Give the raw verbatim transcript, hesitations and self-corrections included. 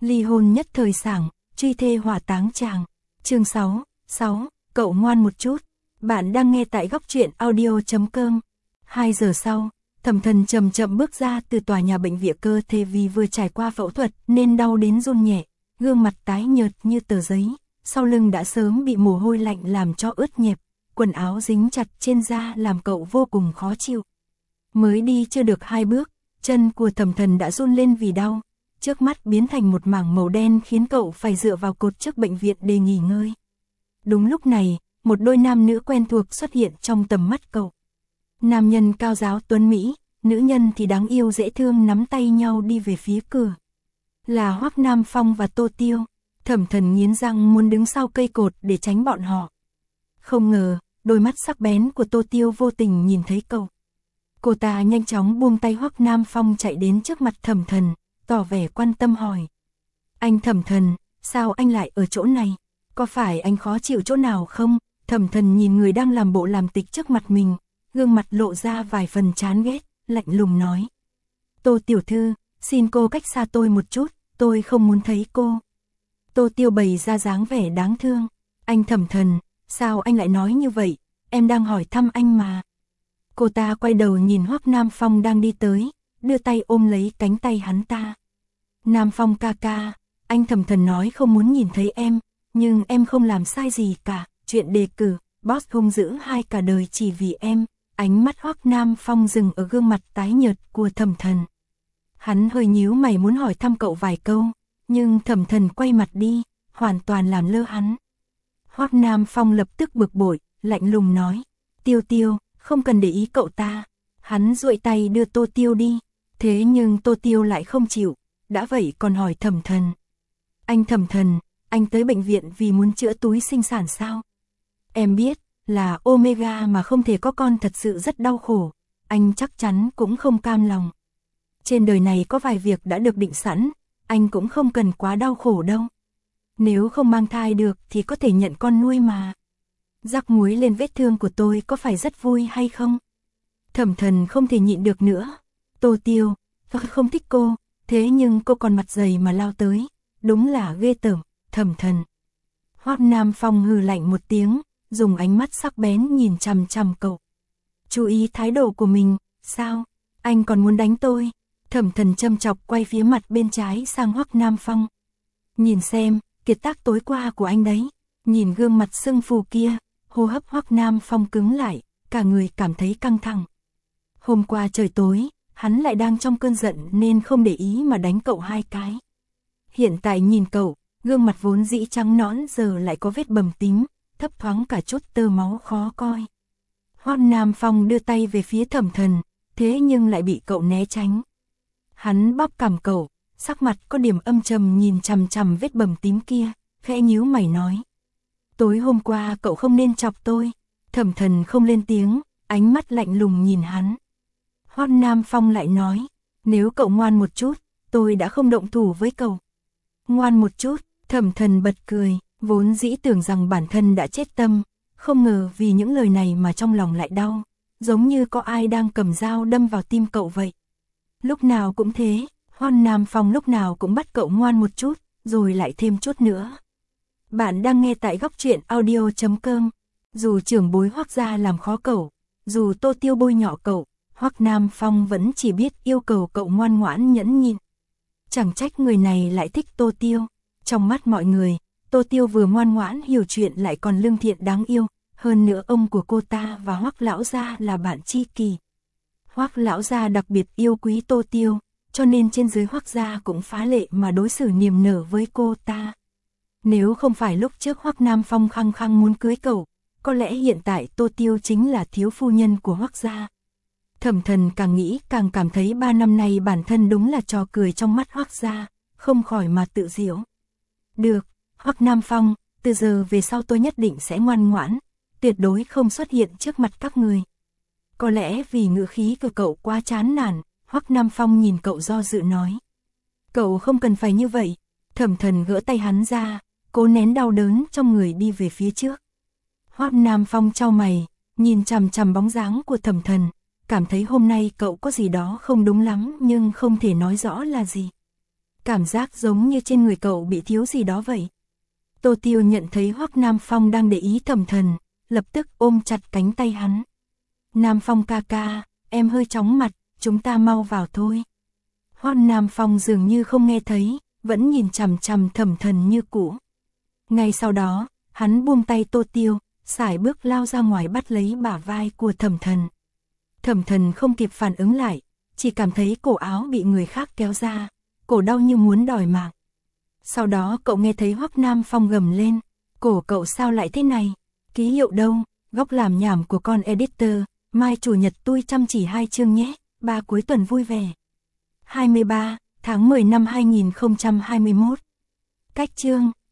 ly hôn nhất thời sảng, truy thê hỏa táng chàng. Chương sáu, sáu, cậu ngoan một chút. Bạn đang nghe tại góc truyện audio chấm com. Hai giờ sau, Thẩm Thần chậm chậm bước ra từ tòa nhà bệnh viện, cơ thể vì vừa trải qua phẫu thuật nên đau đến run nhẹ, gương mặt tái nhợt như tờ giấy, sau lưng đã sớm bị mồ hôi lạnh làm cho ướt nhẹp, quần áo dính chặt trên da làm cậu vô cùng khó chịu. Mới đi chưa được hai bước, chân của Thẩm Thần đã run lên vì đau, trước mắt biến thành một mảng màu đen khiến cậu phải dựa vào cột trước bệnh viện để nghỉ ngơi. Đúng lúc này, một đôi nam nữ quen thuộc xuất hiện trong tầm mắt cậu. Nam nhân cao giáo tuấn Mỹ, nữ nhân thì đáng yêu dễ thương nắm tay nhau đi về phía cửa. Là Hoắc Nam Phong và Tô Tiêu. Thẩm Thần nghiến răng muốn đứng sau cây cột để tránh bọn họ. Không ngờ, đôi mắt sắc bén của Tô Tiêu vô tình nhìn thấy cậu. Cô ta nhanh chóng buông tay Hoắc Nam Phong chạy đến trước mặt Thẩm Thần, tỏ vẻ quan tâm hỏi. Anh Thẩm Thần, sao anh lại ở chỗ này? Có phải anh khó chịu chỗ nào không? Thẩm Thần nhìn người đang làm bộ làm tịch trước mặt mình, gương mặt lộ ra vài phần chán ghét, lạnh lùng nói. Tô tiểu thư, xin cô cách xa tôi một chút, tôi không muốn thấy cô. Tô Tiêu bày ra dáng vẻ đáng thương. Anh Thẩm Thần, sao anh lại nói như vậy? Em đang hỏi thăm anh mà. Cô ta quay đầu nhìn Hoắc Nam Phong đang đi tới, đưa tay ôm lấy cánh tay hắn ta. Nam Phong ca ca, anh Thẩm Thần nói không muốn nhìn thấy em, nhưng em không làm sai gì cả. Chuyện đề cử, boss hung dữ hai cả đời chỉ vì em. Ánh mắt Hoắc Nam Phong dừng ở gương mặt tái nhợt của Thẩm Thần. Hắn hơi nhíu mày muốn hỏi thăm cậu vài câu, nhưng Thẩm Thần quay mặt đi, hoàn toàn làm lơ hắn. Hoắc Nam Phong lập tức bực bội, lạnh lùng nói. Tiêu Tiêu, không cần để ý cậu ta. Hắn duỗi tay đưa Tô Tiêu đi, thế nhưng Tô Tiêu lại không chịu, đã vậy còn hỏi Thẩm Thần. Anh Thẩm Thần, anh tới bệnh viện vì muốn chữa túi sinh sản sao? Em biết, là Omega mà không thể có con thật sự rất đau khổ, anh chắc chắn cũng không cam lòng. Trên đời này có vài việc đã được định sẵn, anh cũng không cần quá đau khổ đâu. Nếu không mang thai được thì có thể nhận con nuôi mà. Rắc muối lên vết thương của tôi có phải rất vui hay không? Thẩm Thần không thể nhịn được nữa. Tô Tiêu, tôi không thích cô, thế nhưng cô còn mặt dày mà lao tới, đúng là ghê tởm. Thẩm Thần. Hoắc Nam Phong hừ lạnh một tiếng, dùng ánh mắt sắc bén nhìn chằm chằm cậu. Chú ý thái độ của mình, sao? Anh còn muốn đánh tôi? Thẩm Thần châm chọc quay phía mặt bên trái sang Hoắc Nam Phong. Nhìn xem, kiệt tác tối qua của anh đấy. Nhìn gương mặt sưng phù kia, hô hấp Hoắc Nam Phong cứng lại, cả người cảm thấy căng thẳng. Hôm qua trời tối, hắn lại đang trong cơn giận nên không để ý mà đánh cậu hai cái. Hiện tại nhìn cậu, gương mặt vốn dĩ trắng nõn giờ lại có vết bầm tím, thấp thoáng cả chút tơ máu khó coi. Hoắc Nam Phong đưa tay về phía Thẩm Thần, thế nhưng lại bị cậu né tránh. Hắn bóp cằm cậu, sắc mặt có điểm âm trầm nhìn chằm chằm vết bầm tím kia, khẽ nhíu mày nói. Tối hôm qua cậu không nên chọc tôi. Thẩm Thần không lên tiếng, ánh mắt lạnh lùng nhìn hắn. Hoắc Nam Phong lại nói, nếu cậu ngoan một chút, tôi đã không động thủ với cậu. Ngoan một chút, Thẩm Thần bật cười, vốn dĩ tưởng rằng bản thân đã chết tâm, không ngờ vì những lời này mà trong lòng lại đau, giống như có ai đang cầm dao đâm vào tim cậu vậy. Lúc nào cũng thế, Hoắc Nam Phong lúc nào cũng bắt cậu ngoan một chút, rồi lại thêm chút nữa. Bạn đang nghe tại góc truyện audio chấm com. Dù trưởng bối Hoắc gia làm khó cậu, dù Tô Tiêu bôi nhọ cậu, Hoắc Nam Phong vẫn chỉ biết yêu cầu cậu ngoan ngoãn nhẫn nhịn. Chẳng trách người này lại thích Tô Tiêu. Trong mắt mọi người, Tô Tiêu vừa ngoan ngoãn hiểu chuyện lại còn lương thiện đáng yêu, hơn nữa ông của cô ta và Hoắc lão gia là bạn tri kỷ. Hoắc lão gia đặc biệt yêu quý Tô Tiêu, cho nên trên dưới Hoắc gia cũng phá lệ mà đối xử niềm nở với cô ta. Nếu không phải lúc trước Hoắc Nam Phong khăng khăng muốn cưới cậu, có lẽ hiện tại Tô Tiêu chính là thiếu phu nhân của Hoắc gia. Thẩm Thần càng nghĩ càng cảm thấy ba năm nay bản thân đúng là trò cười trong mắt Hoắc gia, không khỏi mà tự giễu. Được, Hoắc Nam Phong, từ giờ về sau tôi nhất định sẽ ngoan ngoãn, tuyệt đối không xuất hiện trước mặt các người. Có lẽ vì ngữ khí của cậu quá chán nản, Hoắc Nam Phong nhìn cậu do dự nói. Cậu không cần phải như vậy. Thẩm Thần gỡ tay hắn ra, cố nén đau đớn trong người đi về phía trước. Hoắc Nam Phong chau mày, nhìn chằm chằm bóng dáng của Thẩm Thần, cảm thấy hôm nay cậu có gì đó không đúng lắm nhưng không thể nói rõ là gì. cảm giác giống như trên người cậu bị thiếu gì đó vậy. Tô Tiêu nhận thấy Hoắc Nam Phong đang để ý Thẩm Thần, lập tức ôm chặt cánh tay hắn. Nam Phong ca ca, em hơi chóng mặt, chúng ta mau vào thôi. Hoắc Nam Phong dường như không nghe thấy, vẫn nhìn chằm chằm Thẩm Thần như cũ. Ngay sau đó, hắn buông tay Tô Tiêu, sải bước lao ra ngoài bắt lấy bả vai của Thẩm Thần. Thẩm Thần không kịp phản ứng lại, chỉ cảm thấy cổ áo bị người khác kéo ra, cổ đau như muốn đòi mạng. Sau đó cậu nghe thấy Hoắc Nam Phong gầm lên, cổ cậu sao lại thế này? Ký hiệu đâu? Góc làm nhảm của con editor, mai chủ nhật tôi chăm chỉ hai chương nhé, ba cuối tuần vui vẻ. hai mươi ba tháng mười năm hai nghìn không trăm hai mươi mốt. Cách chương